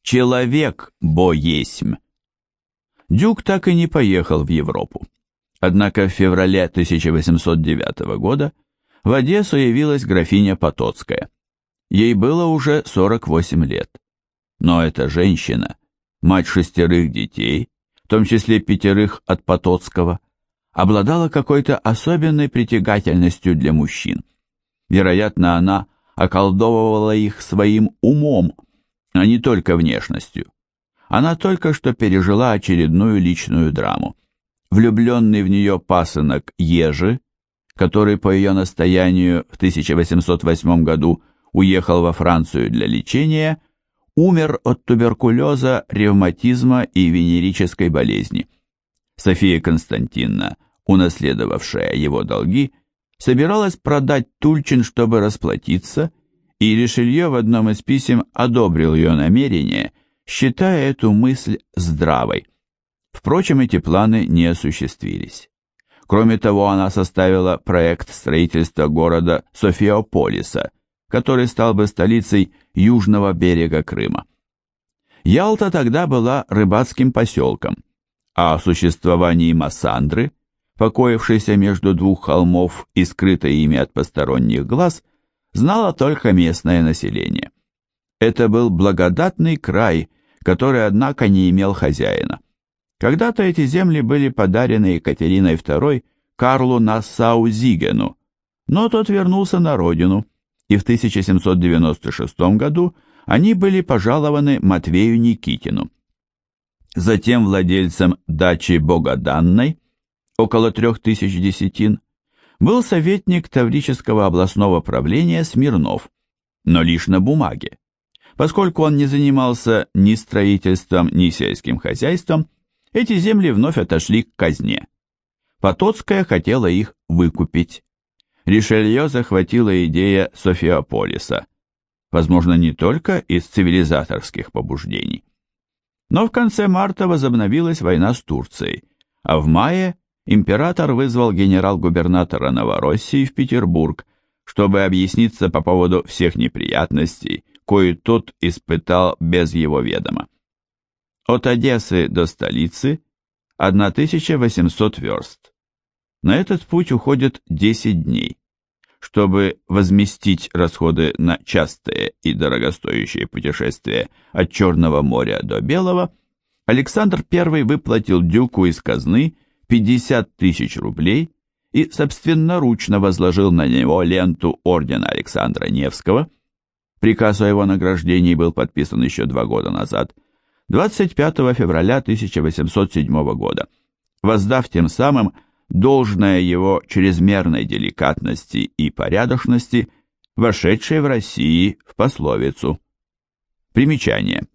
Человек бо есмь. Дюк так и не поехал в Европу. Однако в феврале 1809 года в Одессу явилась графиня Потоцкая. Ей было уже 48 лет. Но эта женщина, мать 6 детей, в том числе 5 от Потоцкого, обладала какой-то особенной притягательностью для мужчин. Вероятно, она околдовывала их своим умом, а не только внешностью. Она только что пережила очередную личную драму. Влюбленный в нее пасынок Ежи, который по ее настоянию в 1808 году уехал во Францию для лечения, умер от туберкулеза, ревматизма и венерической болезни. София Константиновна, унаследовавшая его долги, собиралась продать Тульчин, чтобы расплатиться, и Ришелье в одном из писем одобрил ее намерение, считая эту мысль здравой. Впрочем, эти планы не осуществились. Кроме того, она составила проект строительства города Софиополиса, который стал бы столицей южного берега Крыма. Ялта тогда была рыбацким поселком, а о существовании Массандры, покоившейся между двух холмов и скрытой ими от посторонних глаз, знало только местное население. Это был благодатный край, который, однако, не имел хозяина. Когда-то эти земли были подарены Екатериной II Карлу Нассау-Зигену, но тот вернулся на родину, и в 1796 году они были пожалованы Матвею Никитину. Затем владельцем дачи Богоданной, около 3000 десятин, был советник Таврического областного правления Смирнов, но лишь на бумаге. Поскольку он не занимался ни строительством, ни сельским хозяйством, эти земли вновь отошли к казне. Потоцкая хотела их выкупить. Ришелье захватила идея Софиополиса, возможно, не только из цивилизаторских побуждений. Но в конце марта возобновилась война с Турцией, а в мае император вызвал генерал-губернатора Новороссии в Петербург, чтобы объясниться по поводу всех неприятностей, кои тот испытал без его ведома. От Одессы до столицы 1800 верст. На этот путь уходит 10 дней. Чтобы возместить расходы на частые и дорогостоящие путешествия от Черного моря до Белого, Александр I выплатил дюку из казны 50 000 рублей и собственноручно возложил на него ленту ордена Александра Невского. Приказ о его награждении был подписан еще 2 года назад, 25 февраля 1807 года, воздав тем самым должное его чрезмерной деликатности и порядочности, вошедшей в России в пословицу. Примечание.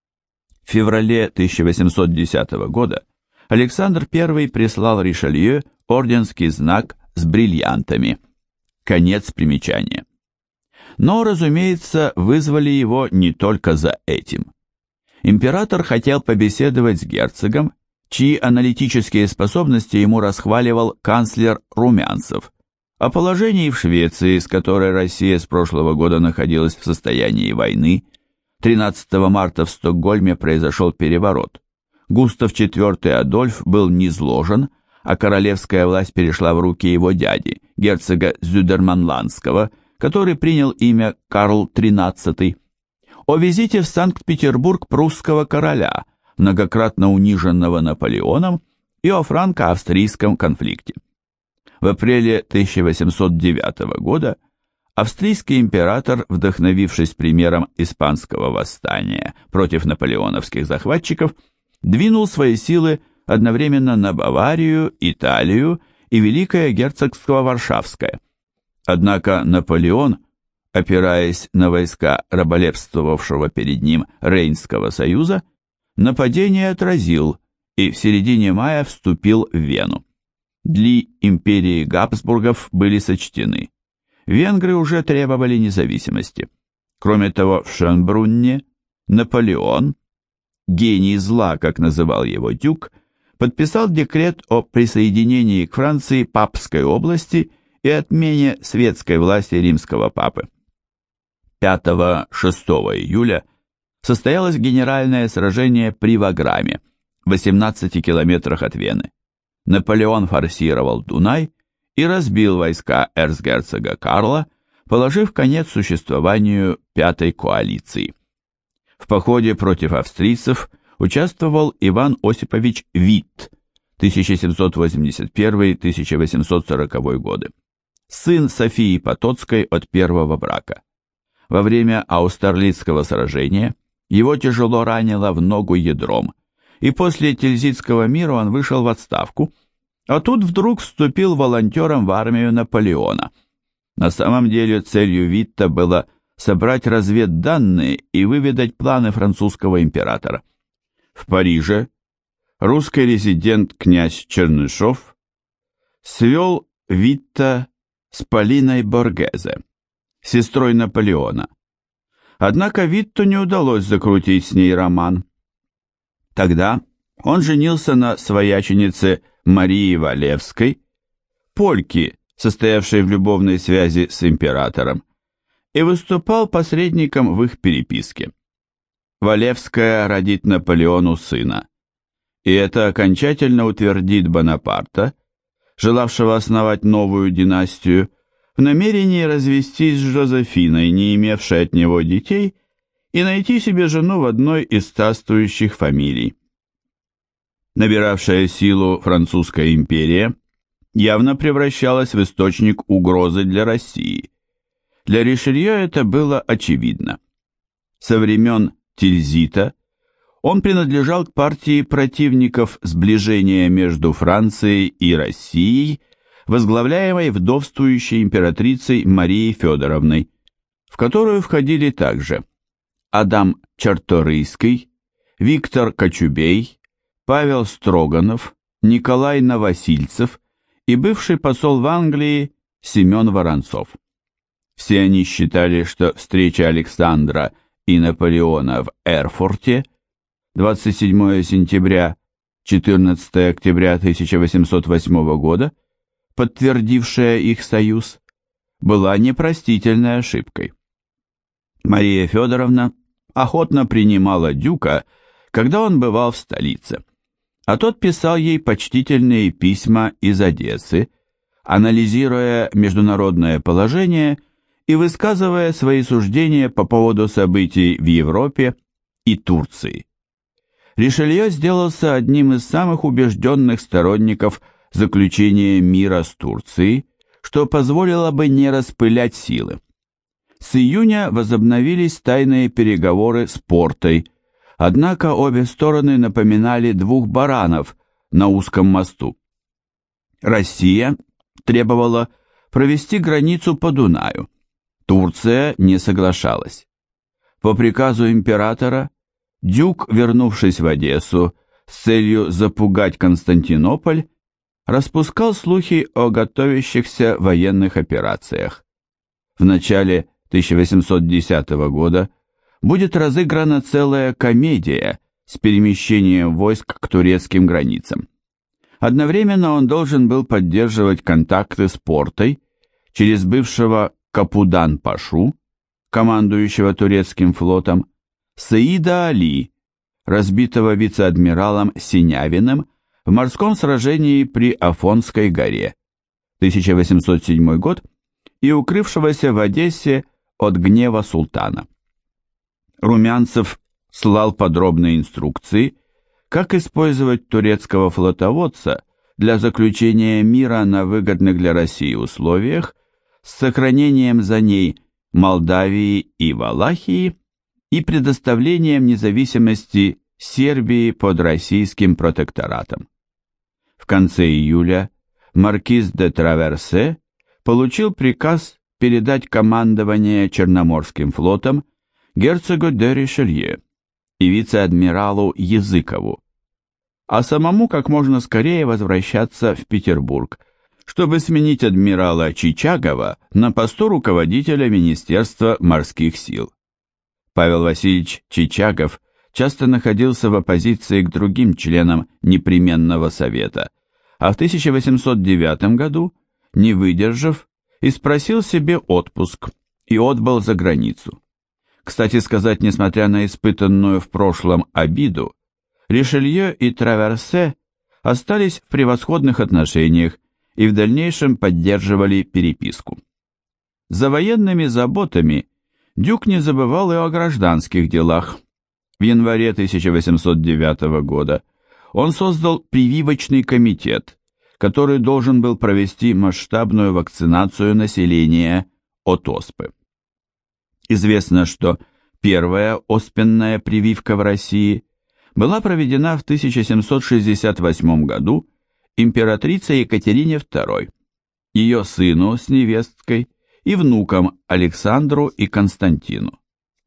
В феврале 1810 года Александр I прислал Ришелье орденский знак с бриллиантами. Конец примечания. Но, разумеется, вызвали его не только за этим. Император хотел побеседовать с герцогом, чьи аналитические способности ему расхваливал канцлер Румянцев, о положении в Швеции, с которой Россия с прошлого года находилась в состоянии войны. 13 марта в Стокгольме произошел переворот. Густав IV Адольф был низложен, а королевская власть перешла в руки его дяди, герцога Зюдерманландского, который принял имя Карл XIII. О визите в Санкт-Петербург прусского короля, многократно униженного Наполеоном, и о франко-австрийском конфликте. В апреле 1809 года австрийский император, вдохновившись примером испанского восстания против наполеоновских захватчиков, двинул свои силы одновременно на Баварию, Италию и Великое герцогство Варшавское. Однако Наполеон, опираясь на войска раболепствовавшего перед ним Рейнского союза, нападение отразил и в середине мая вступил в Вену. Дли империи Габсбургов были сочтены. Венгры уже требовали независимости. Кроме того, в Шönbrunне Наполеон, гений зла, как называл его дюк, подписал декрет о присоединении к Франции Папской области и отмене светской власти римского папы. 5-6 июля состоялось генеральное сражение при Ваграме, в 18 километрах от Вены. Наполеон форсировал Дунай и разбил войска эрцгерцога Карла, положив конец существованию Пятой коалиции. В походе против австрийцев участвовал Иван Осипович Витт, 1781-1840 годы, сын Софии Потоцкой от первого брака. Во время Аустерлицкого сражения его тяжело ранило в ногу ядром, и после Тильзитского мира он вышел в отставку, а тут вдруг вступил волонтером в армию Наполеона. На самом деле целью Витта было собрать разведданные и выведать планы французского императора. В Париже русский резидент князь Чернышов свел Витта с Полиной Боргезе, сестрой Наполеона. Однако Витту не удалось закрутить с ней роман. Тогда он женился на свояченице Марии Валевской, польке, состоявшей в любовной связи с императором, и выступал посредником в их переписке. Валевская родит Наполеону сына, и это окончательно утвердит Бонапарта, желавшего основать новую династию, в намерении развестись с Жозефиной, не имевшей от него детей, и найти себе жену в одной из царствующих фамилий. Набиравшая силу французская империя явно превращалась в источник угрозы для России. Для Ришелье это было очевидно. Со времен Тильзита он принадлежал к партии противников сближения между Францией и Россией, возглавляемой вдовствующей императрицей Марией Федоровной, в которую входили также Адам Чарторийский, Виктор Кочубей, Павел Строганов, Николай Новосильцев и бывший посол в Англии Семен Воронцов. Все они считали, что встреча Александра и Наполеона в Эрфурте 27 сентября 14 октября 1808 года, подтвердившая их союз, была непростительной ошибкой. Мария Федоровна охотно принимала дюка, когда он бывал в столице, а тот писал ей почтительные письма из Одессы, анализируя международное положение и высказывая свои суждения по поводу событий в Европе и Турции. Ришелье сделался одним из самых убежденных сторонников заключения мира с Турцией, что позволило бы не распылять силы. С июня возобновились тайные переговоры с Портой, однако обе стороны напоминали двух баранов на узком мосту. Россия требовала провести границу по Дунаю, Турция не соглашалась. По приказу императора Дюк, вернувшись в Одессу с целью запугать Константинополь, распускал слухи о готовящихся военных операциях. В начале 1810 года будет разыграна целая комедия с перемещением войск к турецким границам. Одновременно он должен был поддерживать контакты с Портой через бывшего Капудан-пашу, командующего турецким флотом, Саида Али, разбитого вице-адмиралом Синявиным в морском сражении при Афонской горе, 1807 год, и укрывшегося в Одессе от гнева султана. Румянцев слал подробные инструкции, как использовать турецкого флотоводца для заключения мира на выгодных для России условиях с сохранением за ней Молдавии и Валахии и предоставлением независимости Сербии под российским протекторатом. В конце июля маркиз де Траверсе получил приказ передать командование Черноморским флотом герцогу де Ришелье и вице-адмиралу Языкову, а самому как можно скорее возвращаться в Петербург, чтобы сменить адмирала Чичагова на посту руководителя Министерства морских сил. Павел Васильевич Чичагов часто находился в оппозиции к другим членам непременного совета, а в 1809 году, не выдержав, испросил себе отпуск и отбыл за границу. Кстати сказать, несмотря на испытанную в прошлом обиду, Ришелье и Траверсе остались в превосходных отношениях и в дальнейшем поддерживали переписку. За военными заботами Дюк не забывал и о гражданских делах. В январе 1809 года он создал прививочный комитет, который должен был провести масштабную вакцинацию населения от оспы. Известно, что первая оспенная прививка в России была проведена в 1768 году императрицей Екатерине II, ее сыну с невесткой и внукам Александру и Константину.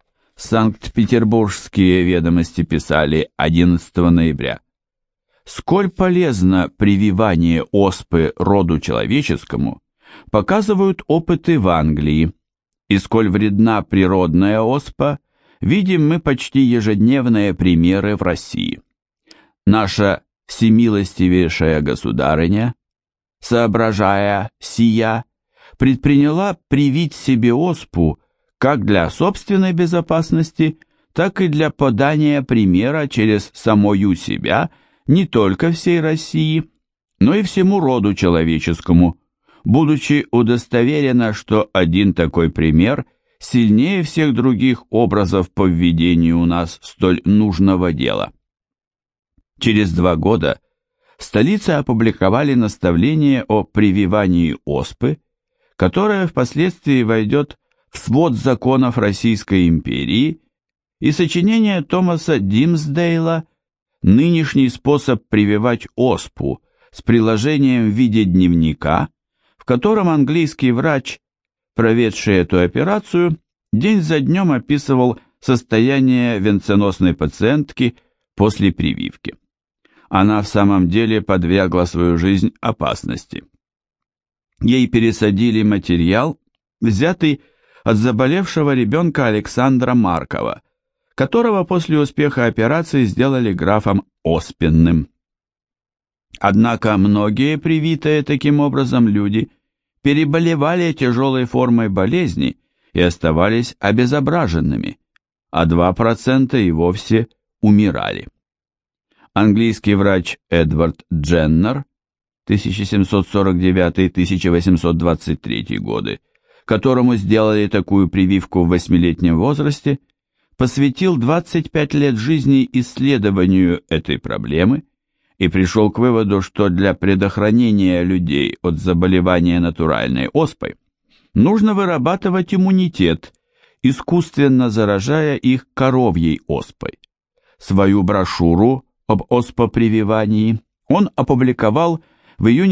Санкт-Петербургские ведомости писали 11 ноября. Сколь полезно прививание оспы роду человеческому, показывают опыты в Англии, и сколь вредна природная оспа, видим мы почти ежедневные примеры в России. Наша всемилостивейшая государыня, соображая сия, предприняла привить себе оспу как для собственной безопасности, так и для подания примера через самую себя не только всей России, но и всему роду человеческому, будучи удостоверена, что один такой пример сильнее всех других образов по введению у нас столь нужного дела. Через 2 года в столице опубликовали наставление о прививании оспы, которое впоследствии войдет в свод законов Российской империи, и сочинение Томаса Димсдейла «Нынешний способ прививать оспу» с приложением в виде дневника, в котором английский врач, проведший эту операцию, день за днем описывал состояние венценосной пациентки после прививки. Она в самом деле подвергла свою жизнь опасности. Ей пересадили материал, взятый от заболевшего ребенка Александра Маркова, которого после успеха операции сделали графом оспенным. Однако многие привитые таким образом люди переболевали тяжелой формой болезни и оставались обезображенными, а 2% и вовсе умирали. Английский врач Эдвард Дженнер 1749-1823 годы, которому сделали такую прививку в 8-летнем возрасте, посвятил 25 лет жизни исследованию этой проблемы и пришел к выводу, что для предохранения людей от заболевания натуральной оспой нужно вырабатывать иммунитет, искусственно заражая их коровьей оспой. Свою брошюру об оспопрививании он опубликовал в июне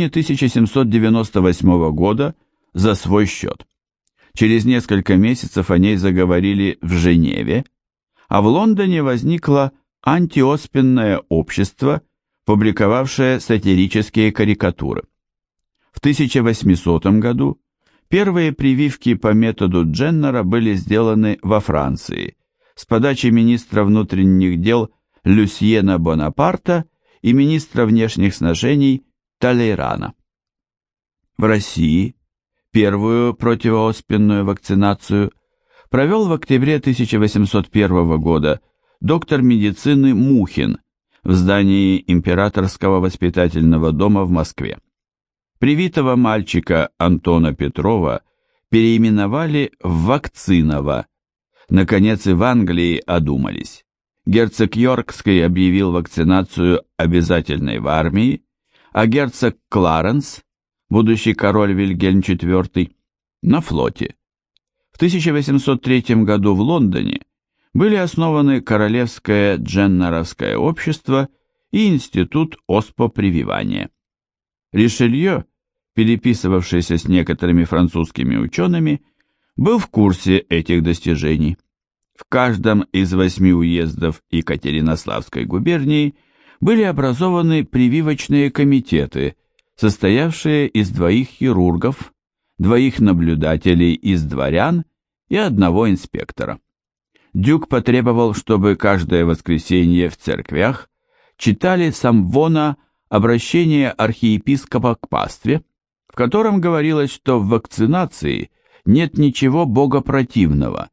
1798 года за свой счет. Через несколько месяцев о ней заговорили в Женеве, а в Лондоне возникло антиоспенное общество, публиковавшее сатирические карикатуры. В 1800 году первые прививки по методу Дженнера были сделаны во Франции с подачи министра внутренних дел Люсьена Бонапарта и министра внешних сношений Талейрана. В России первую противооспенную вакцинацию провел в октябре 1801 года доктор медицины Мухин в здании Императорского воспитательного дома в Москве. Привитого мальчика Антона Петрова переименовали в Вакцинова. Наконец и в Англии одумались. Герцог Йоркский объявил вакцинацию обязательной в армии, а герцог Кларенс, будущий король Вильгельм IV, на флоте. В 1803 году в Лондоне были основаны Королевское Дженнеровское общество и Институт оспопрививания. Ришелье, переписывавшийся с некоторыми французскими учеными, был в курсе этих достижений. В каждом из 8 уездов Екатеринославской губернии были образованы прививочные комитеты, состоявшие из 2 хирургов, 2 наблюдателей из дворян и 1 инспектора. Дюк потребовал, чтобы каждое воскресенье в церквях читали с амвона обращение архиепископа к пастве, в котором говорилось, что в вакцинации нет ничего богопротивного,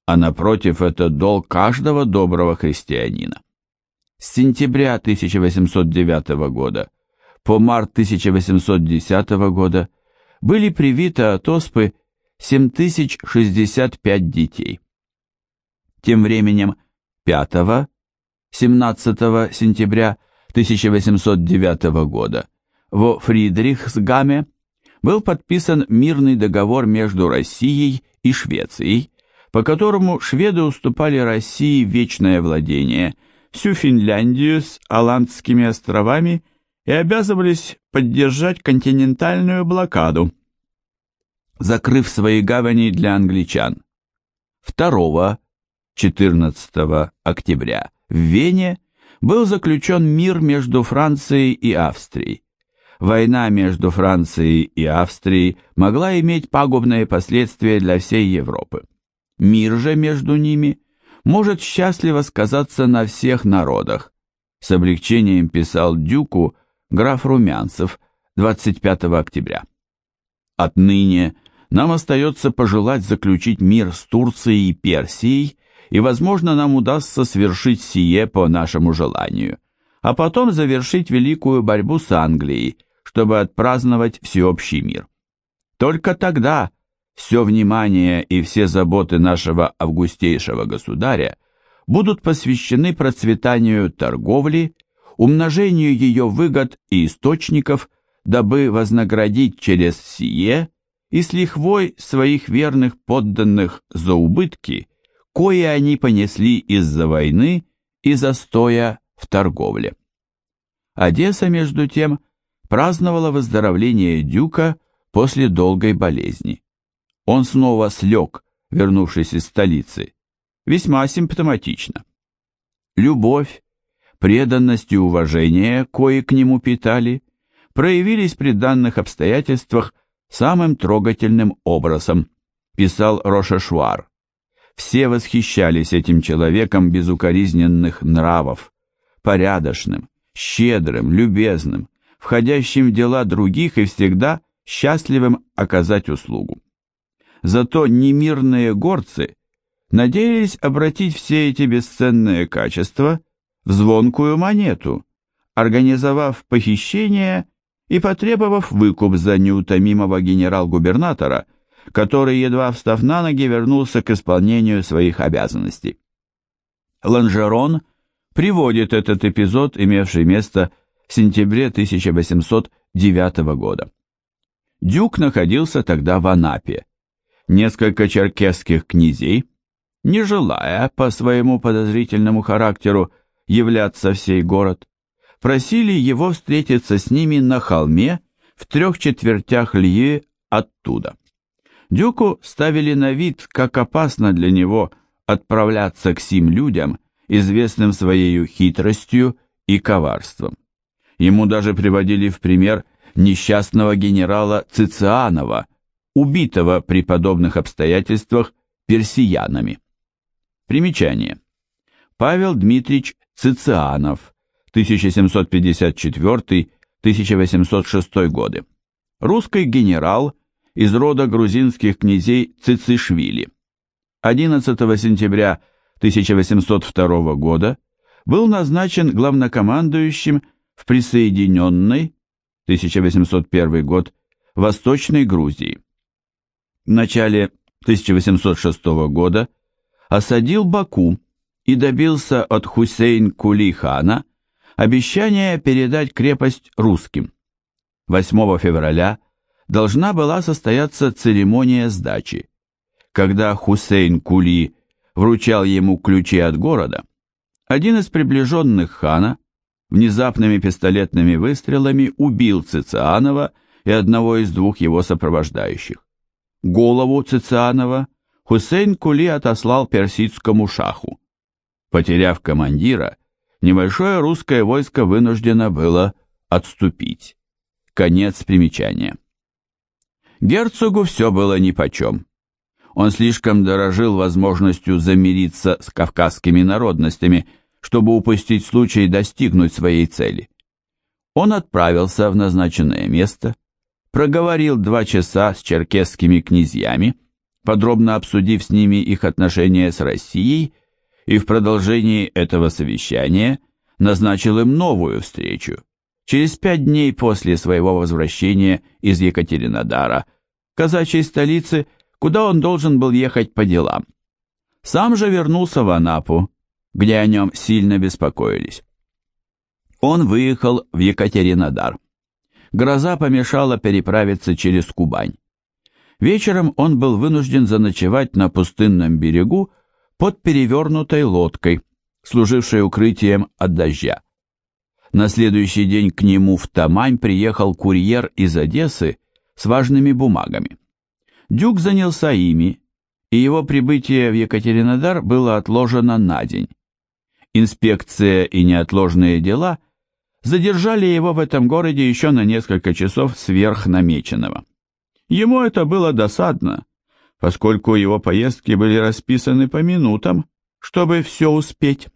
а напротив, это долг каждого доброго христианина. С сентября 1809 года по март 1810 года были привиты от оспы 7065 детей. Тем временем 5-17 сентября 1809 года во Фридрихсгаме был подписан мирный договор между Россией и Швецией, по которому шведы уступали России вечное владение, всю Финляндию с Аландскими островами и обязывались поддержать континентальную блокаду, закрыв свои гавани для англичан. 2-14 октября в Вене был заключен мир между Францией и Австрией. Война между Францией и Австрией могла иметь пагубные последствия для всей Европы. Мир же между ними может счастливо сказаться на всех народах, с облегчением писал Дюку граф Румянцев 25 октября. Отныне нам остается пожелать заключить мир с Турцией и Персией, и, возможно, нам удастся свершить сие по нашему желанию, а потом завершить великую борьбу с Англией, чтобы отпраздновать всеобщий мир. Только тогда все внимание и все заботы нашего августейшего государя будут посвящены процветанию торговли, умножению ее выгод и источников, дабы вознаградить через сие и с лихвой своих верных подданных за убытки, кои они понесли из-за войны и застоя в торговле. Одесса, между тем, праздновала выздоровление Дюка после долгой болезни. Он снова слег, вернувшись из столицы, весьма симптоматично. Любовь, преданность и уважение, кои к нему питали, проявились при данных обстоятельствах самым трогательным образом, писал Рошешуар. Все восхищались этим человеком безукоризненных нравов, порядочным, щедрым, любезным, входящим в дела других и всегда счастливым оказать услугу. Зато немирные горцы надеялись обратить все эти бесценные качества в звонкую монету, организовав похищение и потребовав выкуп за неутомимого генерал-губернатора, который, едва встав на ноги, вернулся к исполнению своих обязанностей. Ланжерон приводит этот эпизод, имевший место в сентябре 1809 года. Дюк находился тогда в Анапе. Несколько черкесских князей, не желая по своему подозрительному характеру являться в сей город, просили его встретиться с ними на холме в 3/4 лье оттуда. Дюку ставили на вид, как опасно для него отправляться к сим людям, известным своей хитростью и коварством. Ему даже приводили в пример несчастного генерала Цицианова, убитого при подобных обстоятельствах персиянами. Примечание. Павел Дмитриевич Цицианов, 1754-1806 годы. Русский генерал из рода грузинских князей Цицишвили. 11 сентября 1802 года был назначен главнокомандующим в присоединенной 1801 год Восточной Грузии. В начале 1806 года осадил Баку и добился от Хусейн-Кули хана обещания передать крепость русским. 8 февраля должна была состояться церемония сдачи. Когда Хусейн-Кули вручал ему ключи от города, один из приближенных хана внезапными пистолетными выстрелами убил Цицианова и одного из двух его сопровождающих. Голову Цицианова Хусейн-Кули отослал персидскому шаху. Потеряв командира, небольшое русское войско вынуждено было отступить. Конец примечания. Герцогу все было нипочем. Он слишком дорожил возможностью замириться с кавказскими народностями, чтобы упустить случай достигнуть своей цели. Он отправился в назначенное место, проговорил 2 часа с черкесскими князьями подробно обсудив с ними их отношения с Россией, и в продолжении этого совещания назначил им новую встречу через 5 дней после своего возвращения из Екатеринодара, казачьей столицы, куда он должен был ехать по делам. Сам же вернулся в Анапу, где о нем сильно беспокоились. Он выехал в Екатеринодар. Гроза помешала переправиться через Кубань. Вечером он был вынужден заночевать на пустынном берегу под перевернутой лодкой, служившей укрытием от дождя. На следующий день к нему в Тамань приехал курьер из Одессы с важными бумагами. Дюк занялся ими, и его прибытие в Екатеринодар было отложено на день. Инспекция и неотложные дела задержали его в этом городе еще на несколько часов сверх намеченного. Ему это было досадно, поскольку его поездки были расписаны по минутам, чтобы все успеть.